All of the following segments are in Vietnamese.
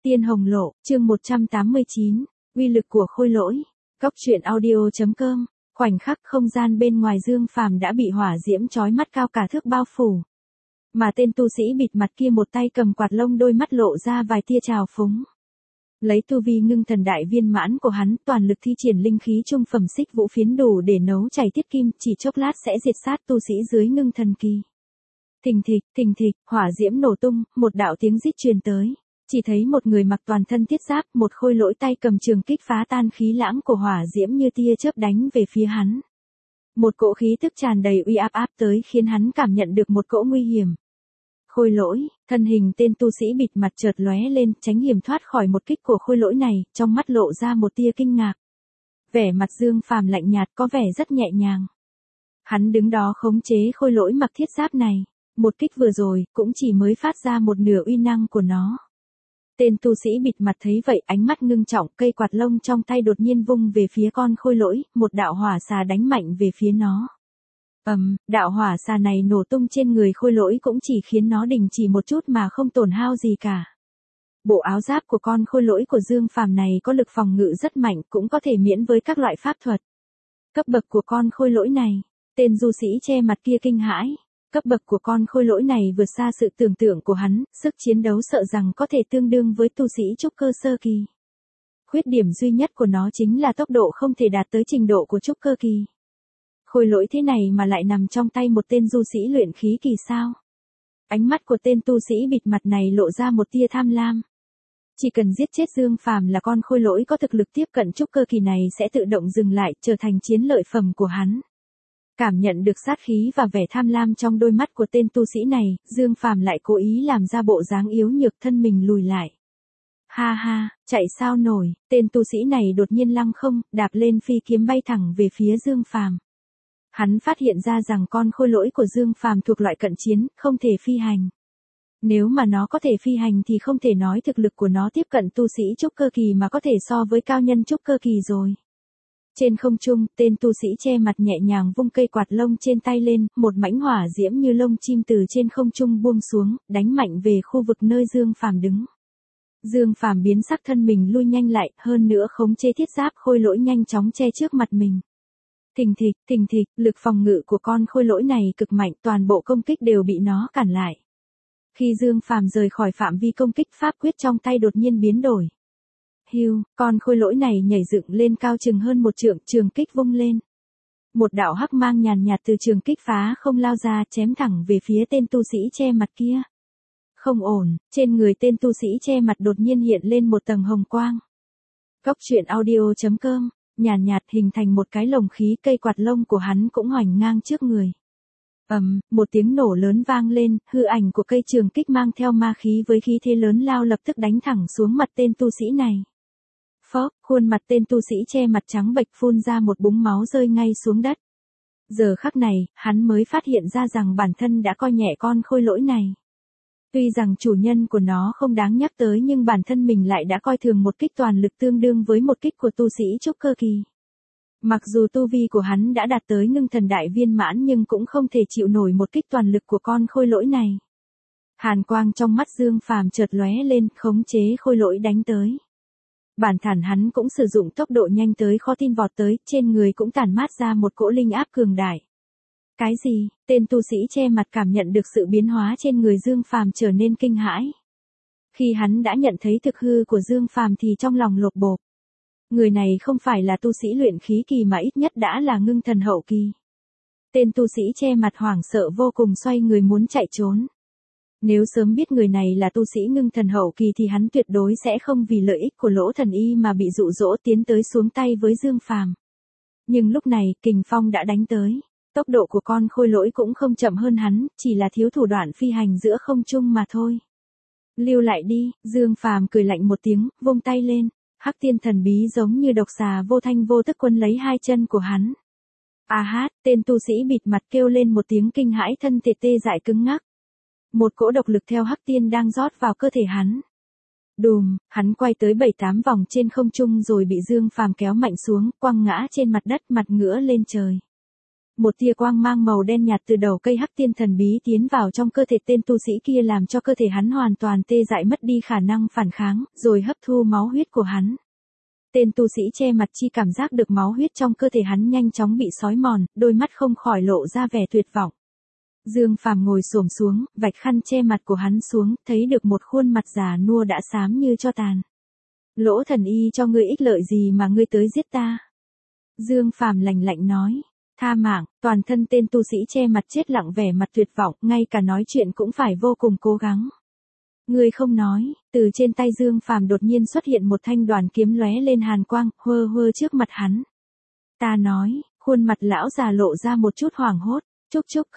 Tiên Hồng Lộ, chương 189, uy lực của khôi lỗi. Cóc truyện audio.com. Khoảnh khắc không gian bên ngoài Dương Phàm đã bị hỏa diễm chói mắt cao cả thước bao phủ. Mà tên tu sĩ bịt mặt kia một tay cầm quạt lông, đôi mắt lộ ra vài tia trào phúng. Lấy tu vi ngưng thần đại viên mãn của hắn, toàn lực thi triển linh khí trung phẩm xích vũ phiến đủ để nấu chảy tiết kim, chỉ chốc lát sẽ diệt sát tu sĩ dưới ngưng thần kỳ. Thình thịch, hỏa diễm nổ tung, một đạo tiếng rít truyền tới. Chỉ thấy một người mặc toàn thân thiết giáp, một khôi lỗi tay cầm trường kích phá tan khí lãng của hỏa diễm như tia chớp đánh về phía hắn. Một cỗ khí tức tràn đầy uy áp áp tới khiến hắn cảm nhận được một cỗ nguy hiểm. Khôi lỗi, thân hình tên tu sĩ bịt mặt chợt lóe lên, tránh hiểm thoát khỏi một kích của khôi lỗi này, trong mắt lộ ra một tia kinh ngạc. Vẻ mặt Dương Phàm lạnh nhạt, có vẻ rất nhẹ nhàng. Hắn đứng đó khống chế khôi lỗi mặc thiết giáp này. Một kích vừa rồi, cũng chỉ mới phát ra một nửa uy năng của nó. Tên tu sĩ bịt mặt thấy vậy, ánh mắt ngưng trọng, cây quạt lông trong tay đột nhiên vung về phía con khôi lỗi, một đạo hỏa xà đánh mạnh về phía nó. Đạo hỏa xà này nổ tung trên người khôi lỗi cũng chỉ khiến nó đình chỉ một chút mà không tổn hao gì cả. Bộ áo giáp của con khôi lỗi của Dương Phàm này có lực phòng ngự rất mạnh, cũng có thể miễn với các loại pháp thuật. Cấp bậc của con khôi lỗi này, tên du sĩ che mặt kia kinh hãi. Cấp bậc của con khôi lỗi này vượt xa sự tưởng tượng của hắn, sức chiến đấu sợ rằng có thể tương đương với tu sĩ trúc cơ sơ kỳ. Khuyết điểm duy nhất của nó chính là tốc độ không thể đạt tới trình độ của trúc cơ kỳ. Khôi lỗi thế này mà lại nằm trong tay một tên du sĩ luyện khí kỳ sao? Ánh mắt của tên tu sĩ bịt mặt này lộ ra một tia tham lam. Chỉ cần giết chết Dương Phàm là con khôi lỗi có thực lực tiếp cận trúc cơ kỳ này sẽ tự động dừng lại, trở thành chiến lợi phẩm của hắn. Cảm nhận được sát khí và vẻ tham lam trong đôi mắt của tên tu sĩ này, Dương Phàm lại cố ý làm ra bộ dáng yếu nhược, thân mình lùi lại. Ha, chạy sao nổi, tên tu sĩ này đột nhiên lăng không, đạp lên phi kiếm bay thẳng về phía Dương Phàm. Hắn phát hiện ra rằng con khôi lỗi của Dương Phàm thuộc loại cận chiến, không thể phi hành. Nếu mà nó có thể phi hành thì không thể nói thực lực của nó tiếp cận tu sĩ trúc cơ kỳ mà có thể so với cao nhân trúc cơ kỳ rồi. Trên không trung, tên tu sĩ che mặt nhẹ nhàng vung cây quạt lông trên tay lên, một mảnh hỏa diễm như lông chim từ trên không trung buông xuống, đánh mạnh về khu vực nơi Dương Phàm đứng. Dương Phàm biến sắc, thân mình lui nhanh lại, hơn nữa khống chế thiết giáp khôi lỗi nhanh chóng che trước mặt mình. Thình thịch, lực phòng ngự của con khôi lỗi này cực mạnh, toàn bộ công kích đều bị nó cản lại. Khi Dương Phàm rời khỏi phạm vi công kích, pháp quyết trong tay đột nhiên biến đổi. Hưu, con khôi lỗi này nhảy dựng lên cao chừng hơn một trượng, trường kích vung lên. Một đạo hắc mang nhàn nhạt từ trường kích phá không lao ra, chém thẳng về phía tên tu sĩ che mặt kia. Không ổn, trên người tên tu sĩ che mặt đột nhiên hiện lên một tầng hồng quang. Cóc truyện audio.com, nhàn nhạt hình thành một cái lồng khí, cây quạt lông của hắn cũng hoành ngang trước người. Một tiếng nổ lớn vang lên, hư ảnh của cây trường kích mang theo ma khí với khí thế lớn lao lập tức đánh thẳng xuống mặt tên tu sĩ này. Phốc, khuôn mặt tên tu sĩ che mặt trắng bệch phun ra một búng máu rơi ngay xuống đất. Giờ khắc này, hắn mới phát hiện ra rằng bản thân đã coi nhẹ con khôi lỗi này. Tuy rằng chủ nhân của nó không đáng nhắc tới nhưng bản thân mình lại đã coi thường một kích toàn lực tương đương với một kích của tu sĩ trúc cơ kỳ. Mặc dù tu vi của hắn đã đạt tới ngưng thần đại viên mãn nhưng cũng không thể chịu nổi một kích toàn lực của con khôi lỗi này. Hàn quang trong mắt Dương Phàm chợt lóe lên, khống chế khôi lỗi đánh tới. Bản thân hắn cũng sử dụng tốc độ nhanh tới khó tin vọt tới, trên người cũng tản mát ra một cỗ linh áp cường đại. Cái gì? Tên tu sĩ che mặt cảm nhận được sự biến hóa trên người Dương Phàm trở nên kinh hãi. Khi hắn đã nhận thấy thực hư của Dương Phàm thì trong lòng lột bột. Người này không phải là tu sĩ luyện khí kỳ mà ít nhất đã là ngưng thần hậu kỳ. Tên tu sĩ che mặt hoảng sợ vô cùng, xoay người muốn chạy trốn. Nếu sớm biết người này là tu sĩ ngưng thần hậu kỳ thì hắn tuyệt đối sẽ không vì lợi ích của Lỗ Thần Y mà bị dụ dỗ tiến tới xuống tay với Dương Phàm. Nhưng lúc này, kình phong đã đánh tới. Tốc độ của con khôi lỗi cũng không chậm hơn hắn, chỉ là thiếu thủ đoạn phi hành giữa không trung mà thôi. Lưu lại đi, Dương Phàm cười lạnh một tiếng, vung tay lên. Hắc tiên thần bí giống như độc xà vô thanh vô tức quấn lấy hai chân của hắn. Tên tu sĩ bịt mặt kêu lên một tiếng kinh hãi, thân thể tê dại cứng ngắc. Một cỗ độc lực theo hắc tiên đang rót vào cơ thể hắn. Đùm, hắn quay tới 7-8 vòng trên không trung rồi bị Dương Phàm kéo mạnh xuống, quăng ngã trên mặt đất, mặt ngửa lên trời. Một tia quang mang màu đen nhạt từ đầu cây hắc tiên thần bí tiến vào trong cơ thể tên tu sĩ kia làm cho cơ thể hắn hoàn toàn tê dại mất đi khả năng phản kháng, rồi hấp thu máu huyết của hắn. Tên tu sĩ che mặt chi cảm giác được máu huyết trong cơ thể hắn nhanh chóng bị xói mòn, đôi mắt không khỏi lộ ra vẻ tuyệt vọng. Dương Phàm ngồi xổm xuống, vạch khăn che mặt của hắn xuống, thấy được một khuôn mặt già nua đã xám như tro tàn. Lỗ thần y cho ngươi ích lợi gì mà ngươi tới giết ta? Dương Phàm lạnh lạnh nói. Tha mạng, toàn thân tên tu sĩ che mặt chết lặng vẻ mặt tuyệt vọng, ngay cả nói chuyện cũng phải vô cùng cố gắng. Ngươi không nói, từ trên tay Dương Phàm đột nhiên xuất hiện một thanh đoàn kiếm lóe lên hàn quang, huơ huơ trước mặt hắn. Ta nói, khuôn mặt lão già lộ ra một chút hoảng hốt, trúc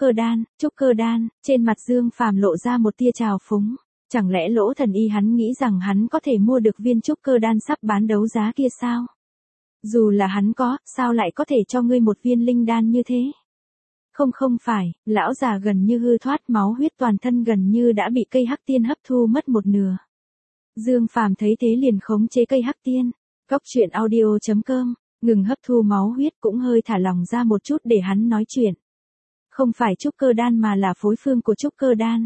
cơ đan, trên mặt Dương Phàm lộ ra một tia trào phúng. Chẳng lẽ Lỗ thần y hắn nghĩ rằng hắn có thể mua được viên trúc cơ đan sắp bán đấu giá kia sao? Dù là hắn có, sao lại có thể cho ngươi một viên linh đan như thế? Không phải, lão già gần như hư thoát, máu huyết toàn thân gần như đã bị cây hắc tiên hấp thu mất một nửa. Dương Phàm thấy thế liền khống chế cây hắc tiên. Góc truyện audio.com, ngừng hấp thu máu huyết cũng hơi thả lòng ra một chút để hắn nói chuyện. Không phải trúc cơ đan mà là phối phương của trúc cơ đan.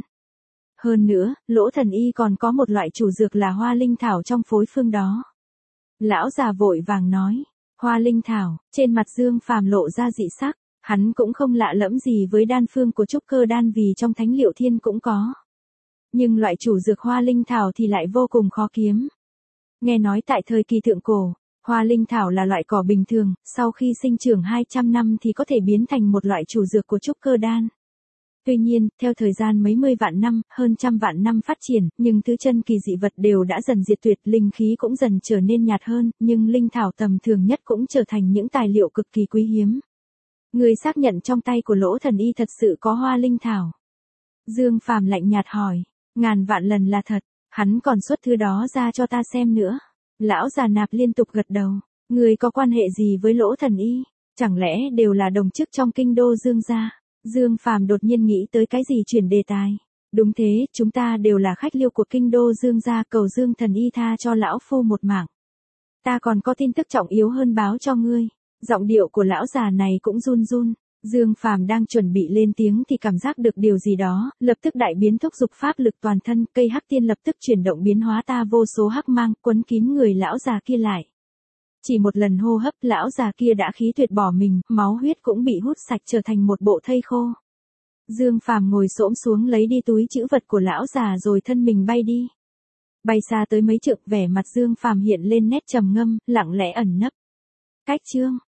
Hơn nữa, Lỗ thần y còn có một loại chủ dược là hoa linh thảo trong phối phương đó. Lão già vội vàng nói, hoa linh thảo, trên mặt Dương Phàm lộ ra dị sắc, hắn cũng không lạ lẫm gì với đan phương của trúc cơ đan vì trong Thánh Liệu Thiên cũng có. Nhưng loại chủ dược hoa linh thảo thì lại vô cùng khó kiếm. Nghe nói tại thời kỳ thượng cổ, hoa linh thảo là loại cỏ bình thường, sau khi sinh trưởng 200 năm thì có thể biến thành một loại chủ dược của trúc cơ đan. Tuy nhiên, theo thời gian mấy mươi vạn năm, hơn trăm vạn năm phát triển, nhưng tứ chân kỳ dị vật đều đã dần diệt tuyệt, linh khí cũng dần trở nên nhạt hơn, nhưng linh thảo tầm thường nhất cũng trở thành những tài liệu cực kỳ quý hiếm. Người xác nhận trong tay của Lỗ thần y thật sự có hoa linh thảo. Dương Phàm lạnh nhạt hỏi, ngàn vạn lần là thật, hắn còn xuất thứ đó ra cho ta xem nữa. Lão già nạp liên tục gật đầu, người có quan hệ gì với Lỗ thần y? Chẳng lẽ đều là đồng chức trong kinh đô Dương gia? Dương Phàm đột nhiên nghĩ tới cái gì chuyển đề tài. Đúng thế, chúng ta đều là khách liêu của kinh đô Dương gia, cầu Dương thần y tha cho lão phu một mạng. Ta còn có tin tức trọng yếu hơn báo cho ngươi. Giọng điệu của lão già này cũng run run. Dương Phàm đang chuẩn bị lên tiếng thì cảm giác được điều gì đó, lập tức đại biến thúc dục pháp lực toàn thân, cây hắc tiên lập tức chuyển động biến hóa ta vô số hắc mang, quấn kín người lão già kia lại. Chỉ một lần hô hấp, lão già kia đã khí tuyệt bỏ mình, máu huyết cũng bị hút sạch trở thành một bộ thây khô. Dương Phàm ngồi xổm xuống lấy đi túi trữ vật của lão già rồi thân mình bay đi. Bay xa tới mấy trượng, vẻ mặt Dương Phàm hiện lên nét trầm ngâm, lặng lẽ ẩn nấp. Cách chương